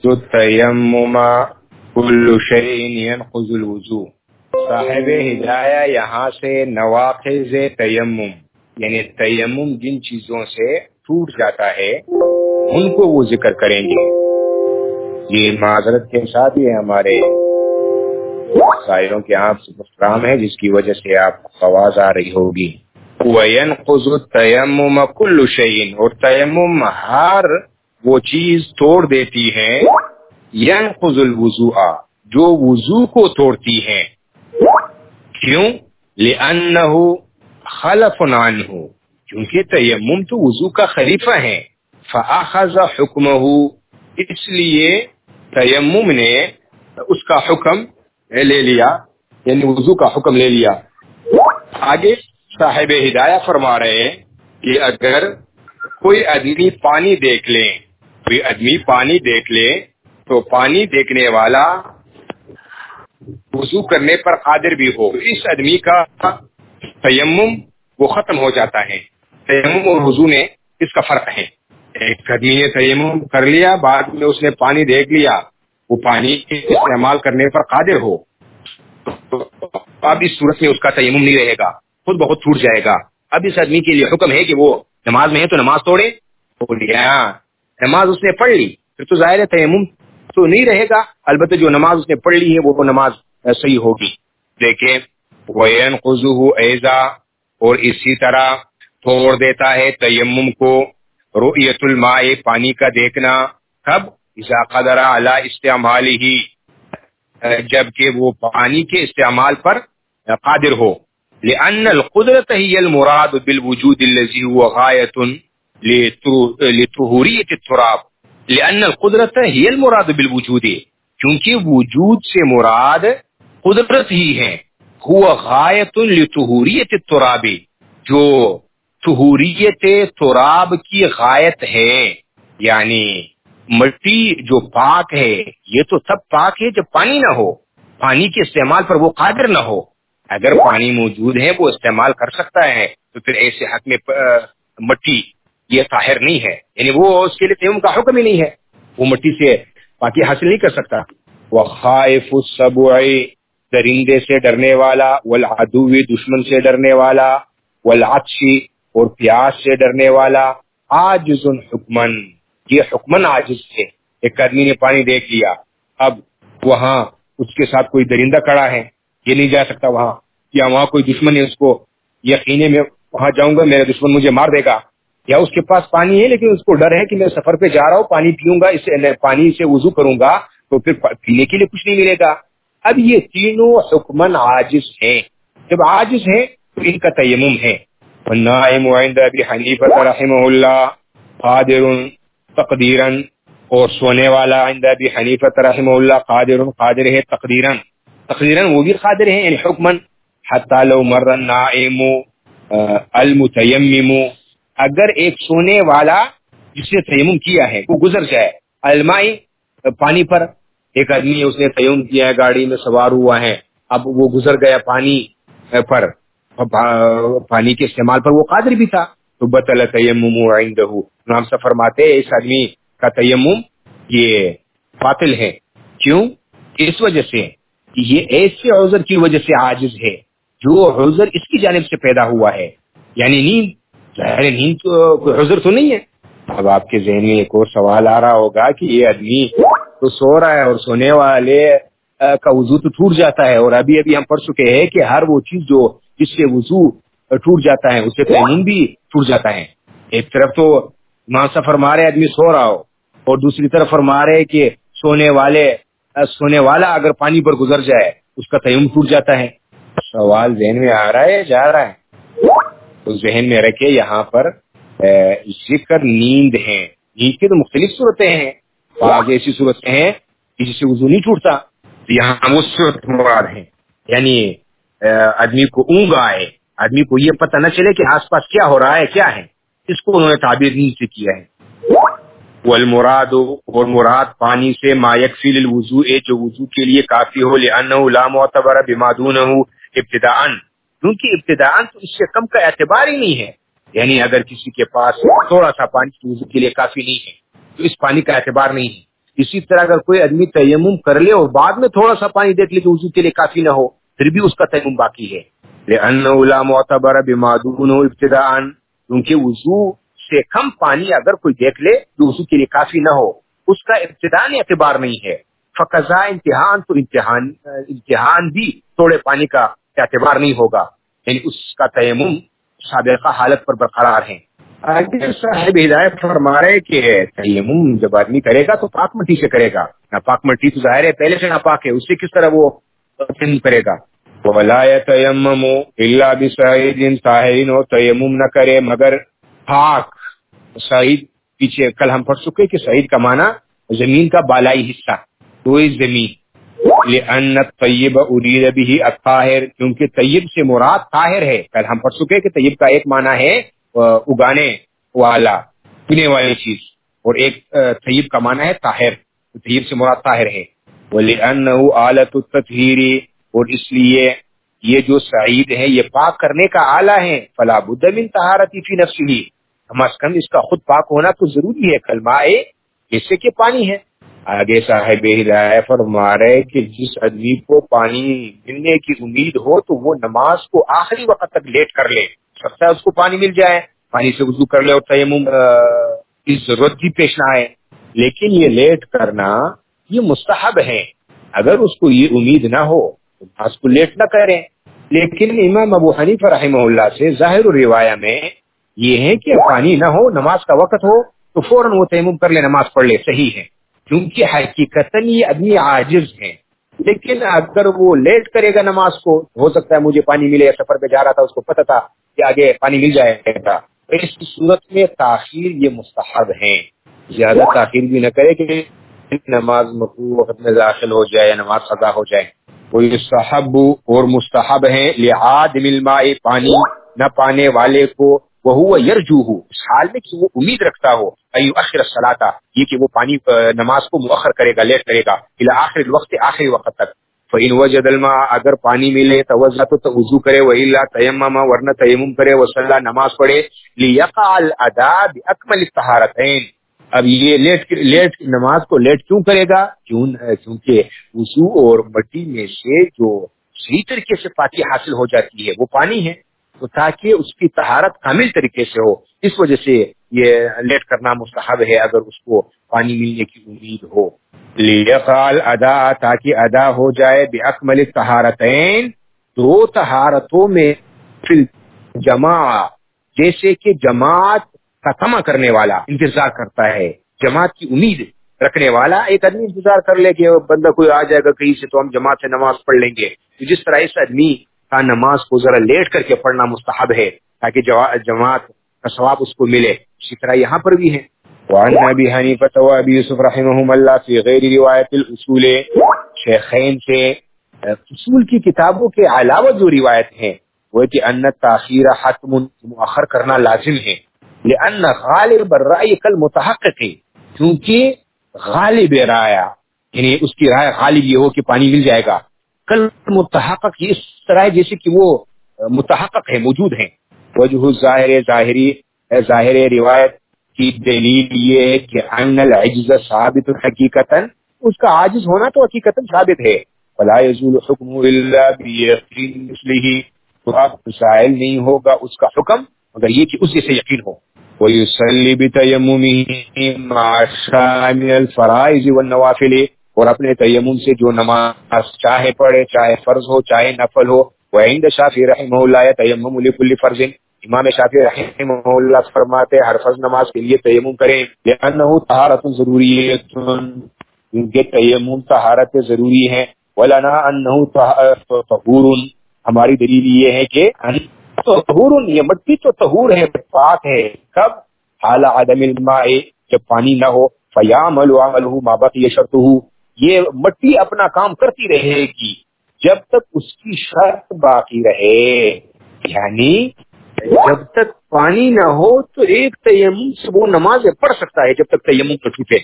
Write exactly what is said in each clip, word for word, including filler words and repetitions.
تو تیمم کل شیء ينقض الوضوء. صاحب ہدایہ یہاں سے نواقض تیمم یعنی تیمم جن چیزوں سے ٹوٹ جاتا ہے ان کو وہ ذکر کریں گے. یہ معذرت کے ساتھ ہی ہمارے شاعروں کے آپ سے احترام ہے جس کی وجہ سے آپ کو آواز آ رہی ہوگی. وَيَنْقُضُ التَّيَمُّمَ كُلُّ شَيْءٍ اور تیمم ہر وہ چیز توڑ دیتی ہے يَنْقُضُ الْوُضُوءَ جو وضو کو توڑتی ہے. کیوں؟ لِأَنَّهُ خَلَفٌ عَنْهُ کیونکہ تیمم تو وضو کا خلیفہ ہے. فَأَخَذَ حُكْمَهُ اس لیے تیمم نے اس کا حکم لے لیا یعنی وضو کا حکم لے لیا. آگے صاحب ہدایہ فرما رہے ہیں کہ اگر کوئی آدمی پانی دیکھ لے کوئی آدمی پانی دیکھ لے تو پانی دیکھنے والا وضو کرنے پر قادر بھی ہو اس آدمی کا تیمم وہ ختم ہو جاتا ہے. تیمم اور وضو میں اس کا فرق ہے. ایک آدمی نے تیمم کر لیا بعد میں اس نے پانی دیکھ لیا وہ پانی استعمال کرنے پر قادر ہو تو اب اس صورت میں اس کا تیمم نہیں رہے گا خود بہت ٹوٹ جائے گا. اب اس آدمی کے لیے حکم ہے کہ وہ نماز میں ہے تو نماز توڑے. تو لیا نماز اس نے پڑھ لی پھر تو ظاہر ہے تیمم تو نہیں رہے گا. البتہ جو نماز اس نے پڑھ لی ہے وہ نماز صحیح ہوگی. دیکھیں وَيَنْقُضُهُ أَيْضًا اور اسی طرح توڑ دیتا ہے تیمم کو رؤیت الماء پانی کا دیکھنا. کب؟ اذا قدر علی استعمالہ جبکہ وہ پانی کے استعمال پر قادر ہو. لأن القدرت هي المراد بالوجود الذي هو غاية لطهورية التراب. لأن القدرت هي المراد بالوجود کیونکہ وجود سے مراد قدرت ہی ہے. هو غاية لطهورية التراب جو طہوریت تراب کی غایت ہے یعنی مٹی جو پاک ہے یہ تو تب پاک ہے جب پانی نہ ہو پانی کے استعمال پر وہ قادر نہ ہو. اگر پانی موجود ہے وہ استعمال کر سکتا ہے تو پھر ایسے حق میں مٹی یہ طاہر نہیں ہے یعنی وہ اس کے لیے تیمم کا حکم ہی نہیں ہے وہ مٹی سے پاکی حاصل نہیں کر سکتا. وخائف السبع درندے سے ڈرنے والا والعدو دشمن سے ڈرنے والا والعطش اور پیاس سے ڈرنے والا عاجز حکمن یہ حکمن عاجز ہے. ایک آدمی نے پانی دیکھ لیا اب وہاں اس کے ساتھ کوئی درندہ کھڑا ہے یہ نہیں جا سکتا وہاں یا وہاں کوئی دشمن ہے اس کو یقینے میں وہاں جاؤں گا میرا دشمن مجھے مار دے گا یا اس کے پاس پانی ہے لیکن اس کو ڈر ہے کہ میں سفر پہ جا رہا ہوں پانی پیوں گا اس سے پانی سے وضو کروں گا تو پھر پینے کے لیے کچھ نہیں ملے گا. اب یہ تینوں حکمن عاجز ہیں. جب عاجز ہیں تو ان کا تیمم ہے. والنائم عند ابی حنیفہ رحمہ اللہ قادر تقدیرا اور سونے والا عند ابی حنیفہ رحمہ اللہ قادر قادر ہے تقدیرا تقدیرا وہ بھی قادر ہیں یعنی حکمن. حتی لو مر النائم المتیمم اگر ایک سونے والا جس نے تیمم کیا ہے وہ گزر جائے المائی پانی پر ایک آدمی اس نے تیمم کیا ہے گاڑی میں سوار ہوا ہے اب وہ گزر گیا پانی پر پانی کے استعمال پر وہ قادر بھی تھا تو بطل تیمم عنده نام سے فرماتے اس آدمی کا تیمم یہ باطل ہے. کیوں؟ اس وجہ سے یہ ایسے عذر کی وجہ سے عاجز ہے جو عذر اس کی جانب سے پیدا ہوا ہے یعنی نیند. ظاہر نیند تو کوئی عذر تو نہیں ہے. اب آپ کے ذہن میں ایک اور سوال آ رہا ہوگا کہ یہ آدمی تو سو رہا ہے اور سونے والے کا وضو تو ٹوٹ جاتا ہے اور ابھی ابھی ہم پڑھ چکے ہیں کہ ہر وہ چیز جو جس سے وضو ٹوٹ جاتا ہے اس سے تیمم بھی ٹوٹ جاتا ہے. ایک طرف تو امام صاحب فرما رہے آدمی سو رہا ہو اور دوسری طرف فرما رہے کہ سونے والے سونے والا اگر پانی پر گزر جائے اس کا تیمم ٹوٹ جاتا ہے. سوال ذہن میں آ رہا ہے جا رہا ہے تو ذہن میں رکھے یہاں پر ذکر نیند ہے. نیند کی تو مختلف صورتیں ہیں بعض ایسی صورتیں ہیں کہ جس سے وضو نہیں ٹوٹتا یہاں وہ صورت مراد ہے یعنی آدمی کو اونگ آئے آدمی کو یہ پتہ نہ چلے کہ آس پاس کیا ہو رہا ہے کیا ہے اس کو انہوں نے تعبیر نیند سے کیا ہے. والمراد اور مراد پانی سے ما یکفی للوضوء جو وضو کے لیے کافی ہو لانه لا معتبر بما دونه ابتداء کیونکہ ابتداء تو اس سے کم کا اعتبار ہی نہیں ہے یعنی اگر کسی کے پاس تھوڑا سا پانی وضو کے لیے کافی نہیں ہے تو اس پانی کا اعتبار نہیں ہے اسی طرح اگر کوئی آدمی تیمم کر لے اور بعد میں تھوڑا سا پانی دیکھ لے کہ وضو کے لیے کافی نہ ہو پھر بھی اس کا تیمم باقی ہے. لأنه لا معتبر بما دونه ابتداء، کیونکہ وضو سے کم پانی اگر کوئی دیکھ لے جو وضو کے لیے کافی نہ ہو اس کا ابتداء اعتبار نہیں ہے. فقضاء امتحان تو امتحان امتحان بھی تھوڑے پانی کا اعتبار نہیں ہوگا، یعنی اس کا تیمم سابقہ حالت پر برقرار ہے. آگے صاحب ہدایت فرما رہے کہ تیمم جب آدمی کرے گا تو پاک مٹی سے کرے گا. ناپاک مٹی تو ظاہر ہے پہلے سے ناپاک ہے، اس سے کس طرح وہ تیمم کرے گا. وَلَا يَتَيَمَّمُ إِلَّا بِصَعِيدٍ، طاہرین ہو تیمم نہ کرے مگر پاک. سعید پیچھے کل ہم پڑھ چکے کہ سعید کا معنی زمین کا بالائی حصہ، کوئی زمین. لأن الطیب ارید به الطاہر، کیونکہ طیب سے مراد طاہر ہے. کل ہم پڑھ چکے کہ طیب کا ایک معنی ہے اگانے والا، پینے والی چیز، اور ایک طیب کا معنی ہے طاہر. طیب سے مراد طاہر ہے. وَلِأَنَّهُ آلَةُ التطہیر، اور اس لیے یہ جو سعید ہے یہ پاک کرنے کا آلہ ہے. فلا بد من طہارتی فی نفسہ، کم از کم اس کا خود پاک ہونا تو ضروری ہے. کلمہ جیسے کہ پانی ہے. آگے صاحب ہدایت فرما رہے کہ جس آدمی کو پانی ملنے کی امید ہو تو وہ نماز کو آخری وقت تک لیٹ کر لے. سکتا ہے اس کو پانی مل جائے، پانی سے وضو کر لے اور تیمم کی ضرورت بھی پیش نہ آئے، لیکن یہ لیٹ کرنا یہ مستحب ہے. اگر اس کو یہ امید نہ ہو تو نماز کو لیٹ نہ کریں. لیکن امام ابو حنیفہ رحمہ اللہ سے ظاہر روایہ میں یہ ہے کہ پانی نہ ہو، نماز کا وقت ہو تو فوراً وہ تیمم کر لے، نماز پڑھ لے، صحیح ہے. کیونکہ حقیقتاً یہ آدمی عاجز ہے. لیکن اگر وہ لیٹ کرے گا نماز کو، ہو سکتا ہے مجھے پانی ملے، سفر پہ جا رہا تھا اس کو پتہ تھا کہ آگے پانی مل جائے گا، اس صورت میں تاخیر یہ مستحب ہے. زیادہ تاخیر بھی نہ کرے کہ نماز مقروء وقت میں داخل ہو جائے یا نماز قضا ہو جائے. کوئی مستحب اور مستحب ہے لعادم الماء، پانی نہ پانے والے کو، وہو یرجوہ، اس حال میں کہ وہ امید رکھتا ہو، ایؤخر الصلاۃ، یہ کہ وہ پانی نماز کو مؤخر کرے گا، لیٹ کرے گا، الی آخر الوقت، آخری وقت تک. فإن وجد الماء، اگر پانی ملے توضأ تو وضو کرے، وإلا تیمم، ورنہ تیمم کرے، وصلی، نماز پڑھے، لیقع الاداء باکمل الطہارتین. اب یہ لیٹ لیٹ نماز کو لیٹ کیوں کرے گا؟ کیوں کیونکہ وضو اور مٹی میں سے جو صحیح طریقے سے پاکی حاصل ہو جاتی ہے وہ پانی ہے، تو تاکہ اس کی طہارت کامل طریقے سے ہو، اس وجہ سے یہ لیٹ کرنا مستحب ہے اگر اس کو پانی ملنے کی امید ہو. لیقال ادا، تاکہ ادا ہو جائے باکمل الطہارتین، دو طہارتوں میں، فی الجماع، جیسے کہ جماعت کا تما کرنے والا انتظار کرتا ہے، جماعت کی امید رکھنے والا ایک آدمی انتظار کر لے کہ بندہ کوئی آ جائے گا کہیں سے تو ہم جماعت سے نماز پڑھ لیں گے. تو جس طرح اس آدمی کا نماز کو ذرا لیٹ کر کے پڑھنا مستحب ہے تاکہ جماعت کا ثواب اس کو ملے، اسی طرح یہاں پر بھی ہے. وعن ابی حنیفہ و ابی یوسف رحمہم اللہ فی غیر روایت الاصول، شیخین سے اصول کی کتابوں کے علاوہ جو روایت ہیں وہ کہ ان تاخیر حتم، مؤخر کرنا لازم ہے. لأن غالب الرأی کالمتحقق، کیونکہ غالب رائے یعنی اس کی رائے غالب یہ ہو کہ پانی مل جائے گا، کل متحقق یہ اس طرح جیسے کہ وہ متحقق ہے، موجود ہیں. وجہ ظاہر، ظاہری ظاہر روایت کی دلیل یہ ہے کہ ان العجز ثابت حقیقتاً، اس کا عاجز ہونا تو حقیقتاً ثابت ہے. فلا يزول حکم الا بیقین مثلہ، تو اب زائل نہیں ہوگا اس کا حکم مگر یہ کہ اس سے یقین ہو. وَيُصَلِّ بِتَيَمُّمِهِ مَعَ الشَّامِ مِنَ الْفَرَائِضِ وَالنَّوَافِلِ، اور اپنے تیمم سے جو نماز چاہے پڑھے، چاہے فرض ہو چاہے نفل ہو. وعند الشافعی رحمہ اللہ یتیمم لکل فرض، امام شافعی رحمہ اللہ فرماتے ہر فرض نماز کے لیے تیمم کریں. لأنہ طہارت ضروریۃ، کیونکہ تیمم طہارت ضروری ہے. ولنا انہ طہور، ہماری دلیل یہ ہے کہ طہور، یہ مٹی تو طہور ہے، پاک ہے. کب؟ حال عدم الماء، جب پانی نہ ہو. فیعمل عملہ ما بقی شرطہ، یہ مٹی اپنا کام کرتی رہے گی جب تک اس کی شرط باقی رہے. یعنی جب تک پانی نہ ہو تو ایک تیمم سے وہ نماز پڑھ سکتا ہے جب تک تیمم تو ٹوٹے.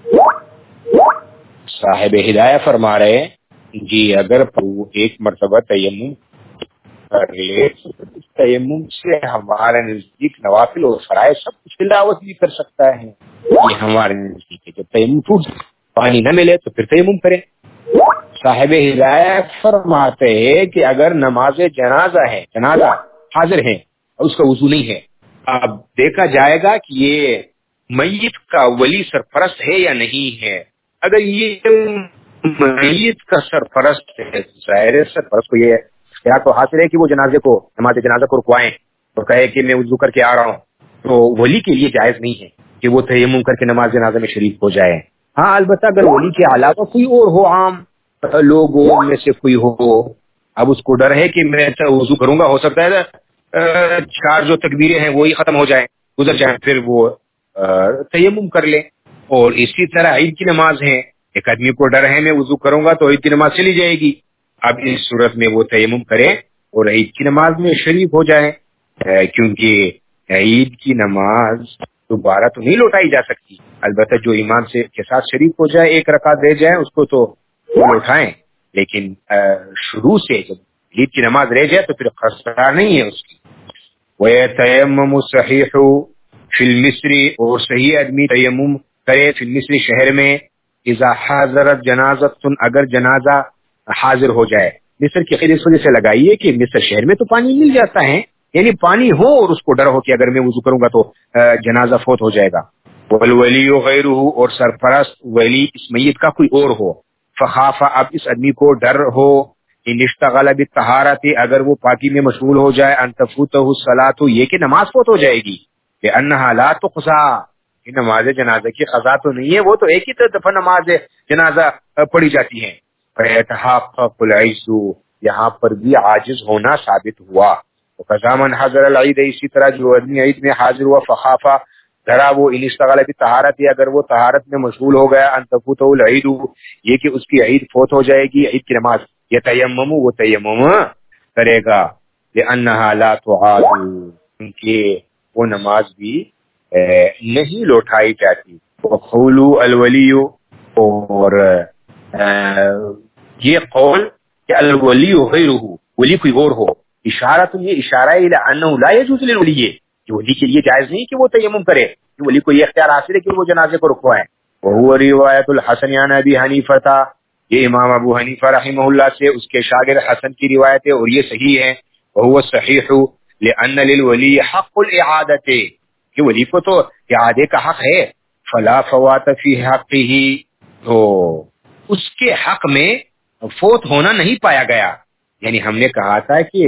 صاحب ہدایہ فرما رہے جی اگر وہ ایک مرتبہ تیمم کر لے تو اس تیمم سے ہمارے نزدیک نوافل اور فرائض سب کچھ تلاوت بھی کر سکتا ہے. یہ ہمارے نزدیک ہے. جب تیمم ٹوٹ پانی نہ ملے تو پھر تیمم کرے. صاحب ہدایت فرماتے ہیں کہ اگر نماز جنازہ ہے, جنازہ حاضر ہے اور اس کا وضو نہیں ہے, اب دیکھا جائے گا کہ یہ میت کا ولی سرپرست ہے یا نہیں ہے. اگر یہ میت کا سرپرست ہے, ظاہر سرپرست کو یہ اختیار تو حاصل ہے کہ وہ جنازے کو, نماز جنازہ کو رکوائیں اور کہے کہ میں وضو کر کے آ رہا ہوں, تو ولی کے لیے جائز نہیں ہے کہ وہ تیمم کر کے نماز جنازہ میں شریک ہو جائے. ہاں البتہ اگر ولی کے علاوہ کوئی اور ہو, عام لوگوں میں سے کوئی ہو, اب اس کو ڈر ہے کہ میں وضو کروں گا, ہو سکتا ہے چار جو تکبیریں ہیں وہی ختم ہو جائیں, گزر جائیں, پھر وہ تیمم کر لے. اور اسی طرح عید کی نماز ہے, ایک آدمی کو ڈر ہے میں وضو کروں گا تو عید کی نماز چلی جائے گی, اب اس صورت میں وہ تیمم کرے اور عید کی نماز میں شریک ہو جائے, کیونکہ عید کی نماز دوبارہ تو نہیں لوٹائی جا سکتی. البتہ جو امام سے کے ساتھ شریک ہو جائے, ایک رکعت دے جائے, اس کو تو لوٹائیں, لیکن شروع سے جب عید کی نماز رہ جائے تو پھر خسارہ نہیں ہے اس کی. وَيَتَيَمَّمُ الصَّحِيحُ فِي الْمِصْرِ, اور صحیح آدمی تیمم کرے فی المصر, شہر میں, اذا حضرت جنازۃ, اگر جنازہ حاضر ہو جائے. مصر کی خیر اس وجہ سے لگائی ہے کہ مصر شہر میں تو پانی مل جاتا ہے, یعنی پانی ہو اور اس کو ڈر ہو کہ اگر میں وضو کروں گا تو جنازہ فوت ہو جائے گا. والولی غیرہ, اور سرپرست ولی اس میت کا کوئی اور ہو. فخاف, اب اس آدمی کو ڈر ہو, ان اشتغل بالطہارۃ, اگر وہ پاکی میں مشغول ہو جائے, ان تفوتہ الصلاۃ, یہ کہ نماز فوت ہو جائے گی, لانھا لا تقضی, کہ نماز جنازہ کی قضا تو نہیں ہے, وہ تو ایک ہی دفعہ نماز جنازہ پڑھی جاتی ہے. فیتحقق العجز, یہاں پر بھی عاجز ہونا ثابت ہوا. وقضا من حضر العید, اسی طرح جو آدمی عید میں حاضر ہوا, فخافا, ذرا وہ ان اشتغل بالطہارۃ, اگر وہ طہارت میں مشغول ہو گیا, ان تفوتہ العید, یہ کہ اس کی عید فوت ہو جائے گی, عید کی نماز, یتیمم, وہ تیمم کرے گا, لانھا لا تعاد, کیونکہ وہ نماز بھی نہیں لوٹائی جاتی. وقول الولی, اور یہ قول کہ الولی غیرہ, ولی کوئی اور ہو, اشارہ, یہ اشارہ ہے انہ لا یجوز للولی, کہ ولی کے لیے جائز نہیں کہ وہ تیمم کرے, کہ ولی کو یہ اختیار حاصل ہے کہ وہ جنازے کو رکوائیں. وہو روایت الحسن عن ابی حنیفہ, یہ امام ابو حنیفہ رحمہ اللہ سے اس کے شاگرد حسن کی روایت ہے, اور یہ صحیح ہے. وہو صحیح لان للولی حق الاعادۃ, کہ ولی کو تو اعادے کا حق ہے. فلا فوات فی حقہ, تو اس کے حق میں فوت ہونا نہیں پایا گیا. یعنی ہم نے کہا تھا کہ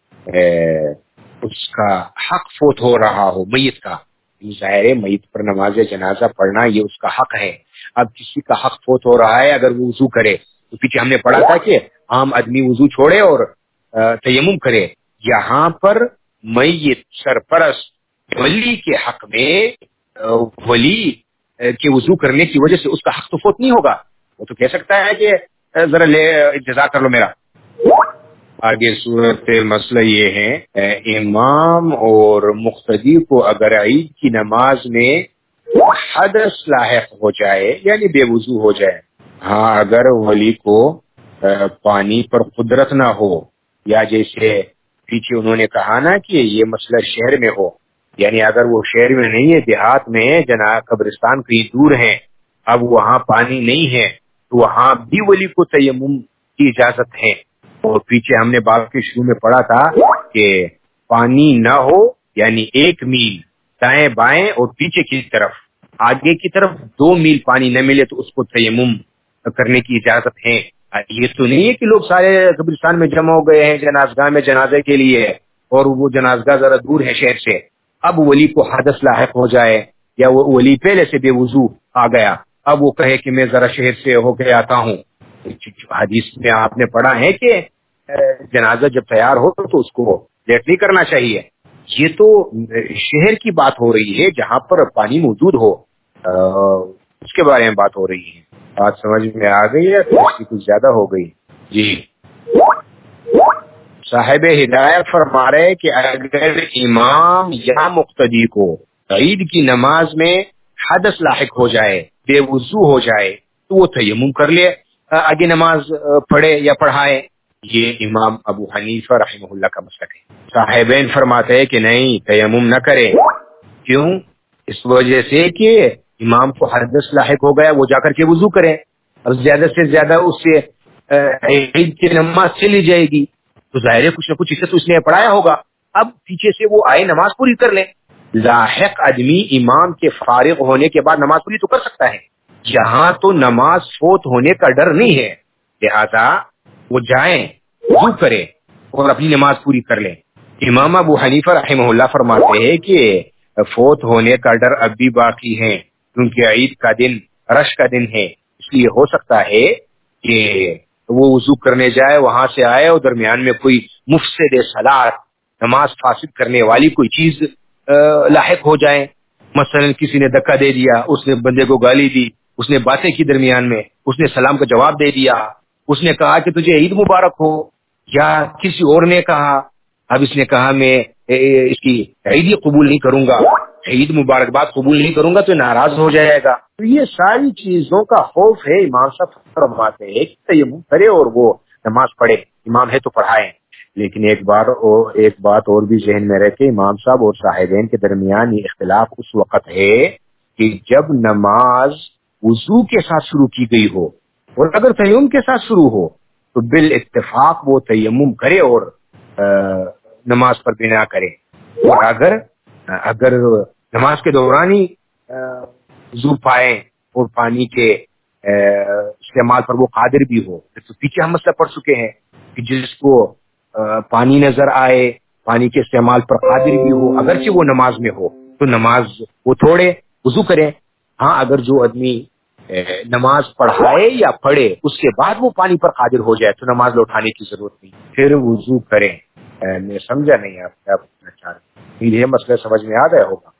اس کا حق فوت ہو رہا ہو میت کا, ظاہر میت پر نماز جنازہ پڑھنا یہ اس کا حق ہے. اب کسی کا حق فوت ہو رہا ہے, اگر وہ وضو کرے, تو پیچھے ہم نے پڑھا تھا کہ عام آدمی وضو چھوڑے اور تیمم کرے. یہاں پر میت سرپرست ولی کے حق میں ولی کے وضو کرنے کی وجہ سے اس کا حق تو فوت نہیں ہوگا. وہ تو کہہ سکتا ہے کہ ذرا لے انتظار کر لو میرا. آگے صورت مسئلہ یہ ہے, امام اور مقتدی کو اگر عید کی نماز میں حدث لاحق ہو جائے, یعنی بے وضو ہو جائے, ہاں اگر ولی کو پانی پر قدرت نہ ہو, یا جیسے پیچھے انہوں نے کہا نا کہ یہ مسئلہ شہر میں ہو, یعنی اگر وہ شہر میں نہیں ہے, دیہات میں ہے, جناب قبرستان کہیں دور ہے, اب وہاں پانی نہیں ہے, تو وہاں بھی ولی کو تیمم کی اجازت ہے. اور پیچھے ہم نے باب کے شروع میں پڑھا تھا کہ پانی نہ ہو, یعنی ایک میل دائیں بائیں اور پیچھے کی طرف, آگے کی طرف دو میل پانی نہ ملے تو اس کو تیمم کرنے کی اجازت ہے. یہ تو نہیں ہے کہ لوگ سارے قبرستان میں جمع ہو گئے ہیں جنازگاہ میں جنازے کے لیے, اور وہ جنازگاہ ذرا دور ہے شہر سے, اب ولی کو حدث لاحق ہو جائے, یا وہ ولی پہلے سے بے وضو آ گیا, اب وہ کہے کہ میں ذرا شہر سے ہو کے آتا ہوں. حدیث میں آپ نے پڑھا ہے کہ جنازہ جب تیار ہو تو اس کو لیٹ نہیں کرنا چاہیے. یہ تو شہر کی بات ہو رہی ہے جہاں پر پانی موجود ہو, اس کے بارے میں بات ہو رہی ہے. بات سمجھ میں آ گئی ہے, تو اس کی کچھ زیادہ ہو گئی. جی, صاحب ہدایت فرما رہے کہ اگر امام یا مقتدی کو عید کی نماز میں حدث لاحق ہو جائے, بے وضو ہو جائے, تو وہ تیمم کر لے, آگے نماز پڑھے یا پڑھائے. یہ امام ابو حنیفہ رحمہ اللہ کا مسلک ہے. صاحبین فرماتے ہیں کہ نہیں, تیمم نہ کرے. کیوں؟ اس وجہ سے کہ امام کو حدث لاحق ہو گیا، وہ جا کر کے وضو کریں، اور زیادہ سے زیادہ اس سے عید کی نماز چلی جائے گی تو ظاہر ہے کچھ نہ کچھ اسے تو اس نے پڑھایا ہوگا، اب پیچھے سے وہ آئے نماز پوری کر لیں۔ لاحق آدمی امام کے فارغ ہونے کے بعد نماز پوری تو کر سکتا ہے، یہاں تو نماز فوت ہونے کا ڈر نہیں ہے، لہذا وہ جائیں وضو کریں اور اپنی نماز پوری کر لیں۔ امام ابو حنیفہ رحمہ اللہ فرماتے ہیں کہ فوت ہونے کا ڈر اب بھی باقی ہے، کیونکہ عید کا دن رش کا دن ہے، اس لیے ہو سکتا ہے کہ وہ وضو کرنے جائے، وہاں سے آئے اور درمیان میں کوئی مفسد صلاۃ، نماز فاسد کرنے والی کوئی چیز لاحق ہو جائے، مثلا کسی نے دھکا دے دیا، اس نے بندے کو گالی دی، اس نے باتیں کی درمیان میں، اس نے سلام کا جواب دے دیا، اس نے کہا کہ تجھے عید مبارک ہو، یا کسی اور نے کہا، اب اس نے کہا میں اس کی عید ہی قبول نہیں کروں گا، عید مبارکباد قبول نہیں کروں گا تو ناراض ہو جائے گا، تو یہ ساری چیزوں کا خوف ہے۔ امام صاحب فرماتے ہیں کہ تیمم کرے اور وہ نماز پڑھے، امام ہے تو پڑھائیں، لیکن ایک بار اور ایک بات اور بھی ذہن میں رکھے، امام صاحب اور صاحبین کے درمیان یہ اختلاف اس وقت ہے کہ جب نماز وضو کے ساتھ شروع کی گئی ہو، اور اگر تیمم کے ساتھ شروع ہو تو بالاتفاق وہ تیمم کرے اور نماز پر بنا کرے، اور اگر اگر نماز کے دوران ہی وضو پائیں اور پانی کے استعمال پر وہ قادر بھی ہو، تو پیچھے ہم مسئلہ پڑھ چکے ہیں کہ جس کو پانی نظر آئے، پانی کے استعمال پر قادر بھی ہو، اگرچہ وہ نماز میں ہو تو نماز وہ تھوڑے وضو کرے۔ ہاں اگر جو آدمی نماز پڑھائے یا پڑھے اس کے بعد وہ پانی پر قادر ہو جائے تو نماز لوٹانے کی ضرورت نہیں، پھر وضو کریں۔ میں سمجھا نہیں آپ کیا پوچھنا چاہ رہے ہیں، یہ مسئلہ سمجھ میں آ گیا ہوگا۔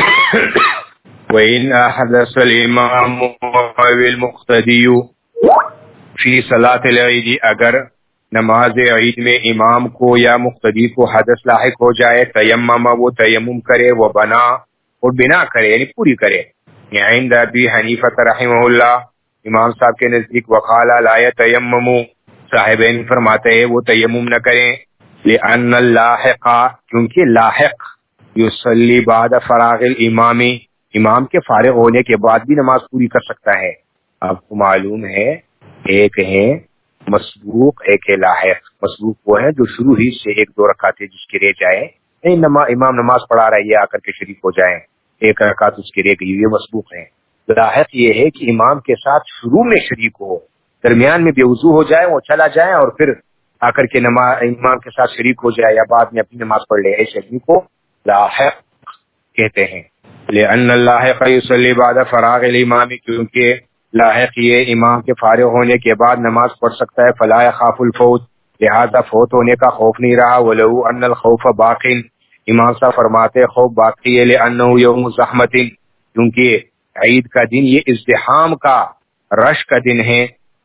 وَإِنْ أَحْدَثَ الْإِمَامُ أَوِ الْمُقْتَدِيُّ فِي صَلَاةِ الْعِيدِ، اگر نماز عید میں امام کو یا مقتدی کو حدث لاحق ہو جائے، تیمم، وہ تیمم کرے، وہ بنا اور بنا کرے یعنی پوری کرے۔ عند ابی حنیفہ رحمہ اللہ، امام صاحب کے نزدیک، وقال لا یتیمم، صاحبین فرماتے ہیں وہ تیمم نہ کریں، لأن اللاحق، کیونکہ لاحق یصلی بعد فراغ الامام، امام کے فارغ ہونے کے بعد بھی نماز پوری کر سکتا ہے۔ آپ کو معلوم ہے ایک ہے مسبوق، ایک ہے لاحق۔ مسبوق وہ ہے جو شروع ہی سے ایک دو رکعتیں جس کے رہ جائے، امام نماز پڑھا رہا ہے یہ آ کر کے شریک ہو جائیں، ایک رکعت اس کی رہ گئی، یہ مسبوق ہے۔ لاحق یہ ہے کہ امام کے ساتھ شروع میں شریک ہو، درمیان میں بے وضو ہو جائے، وہ چلا جائے اور پھر آ کر کے نماز امام کے ساتھ شریک ہو جائے یا بعد میں اپنی نماز پڑھ لے، ایسے آدمی کو لاحق کہتے ہیں۔ لأن اللاحق یصلی بعد فراغ الامام، کیونکہ لاحق یہ امام کے فارغ ہونے کے بعد نماز پڑھ سکتا ہے، فلا یخاف الفوت، لہذا فوت ہونے کا خوف نہیں رہا۔ ولو ان الخوف باق، امام صاحب فرماتے خوف باقی ہے، لأنہ یوم زحمت، کیونکہ عید کا دن یہ ازدحام کا، رش کا دن ہے،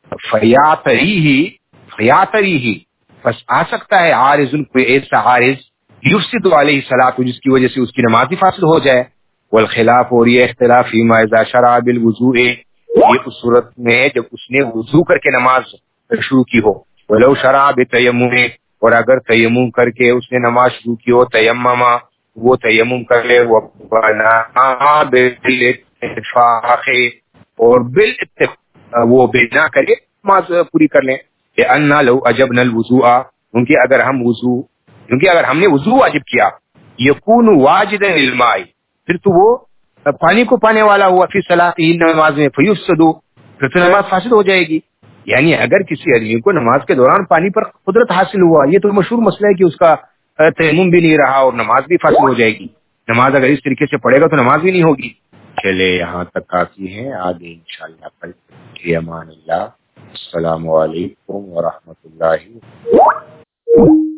فیاتریہ فیاتریہ بس آ سکتا ہے عارض، کوئی ایسا عارض یفسد علیہ الصلاۃ، جس کی وجہ سے اس کی نماز ہی فاسد ہو جائے۔ والخلاف، اور یہ اختلاف، فیما اذا شرع بالوضوء، یہ اس صورت میں ہے جب اس نے وضو کر کے نماز شروع کی ہو۔ ولو شرع بتیمم، اور اگر تیمم کر کے اس نے نماز شروع کی ہو، تیمم، وہ تیمم کر لے، وہ بنا بالاتفاق، اور بالاتفاق وہ بنا کرے نماز پوری کر لیں۔ لأن لو اجبنا الوضوء، کیونکہ اگر ہم وضو کیونکہ اگر ہم نے وضو واجب کیا، یکون واجدا للماء، پھر تو وہ پانی کو پانے والا ہوا، فی صلاۃ، نماز میں، فیفسد، پھر تو نماز فاسد ہو جائے گی۔ یعنی اگر کسی آدمی کو نماز کے دوران پانی پر قدرت حاصل ہوا، یہ تو مشہور مسئلہ ہے کہ اس کا تیمم بھی نہیں رہا اور نماز بھی فاسد ہو جائے گی، نماز اگر اس طریقے سے پڑھے گا تو نماز بھی نہیں ہوگی۔ چلے یہاں تک کافی ہے، آگے انشاءاللہ کل فی امان اللہ۔ السلام علیکم ورحمۃ اللہ۔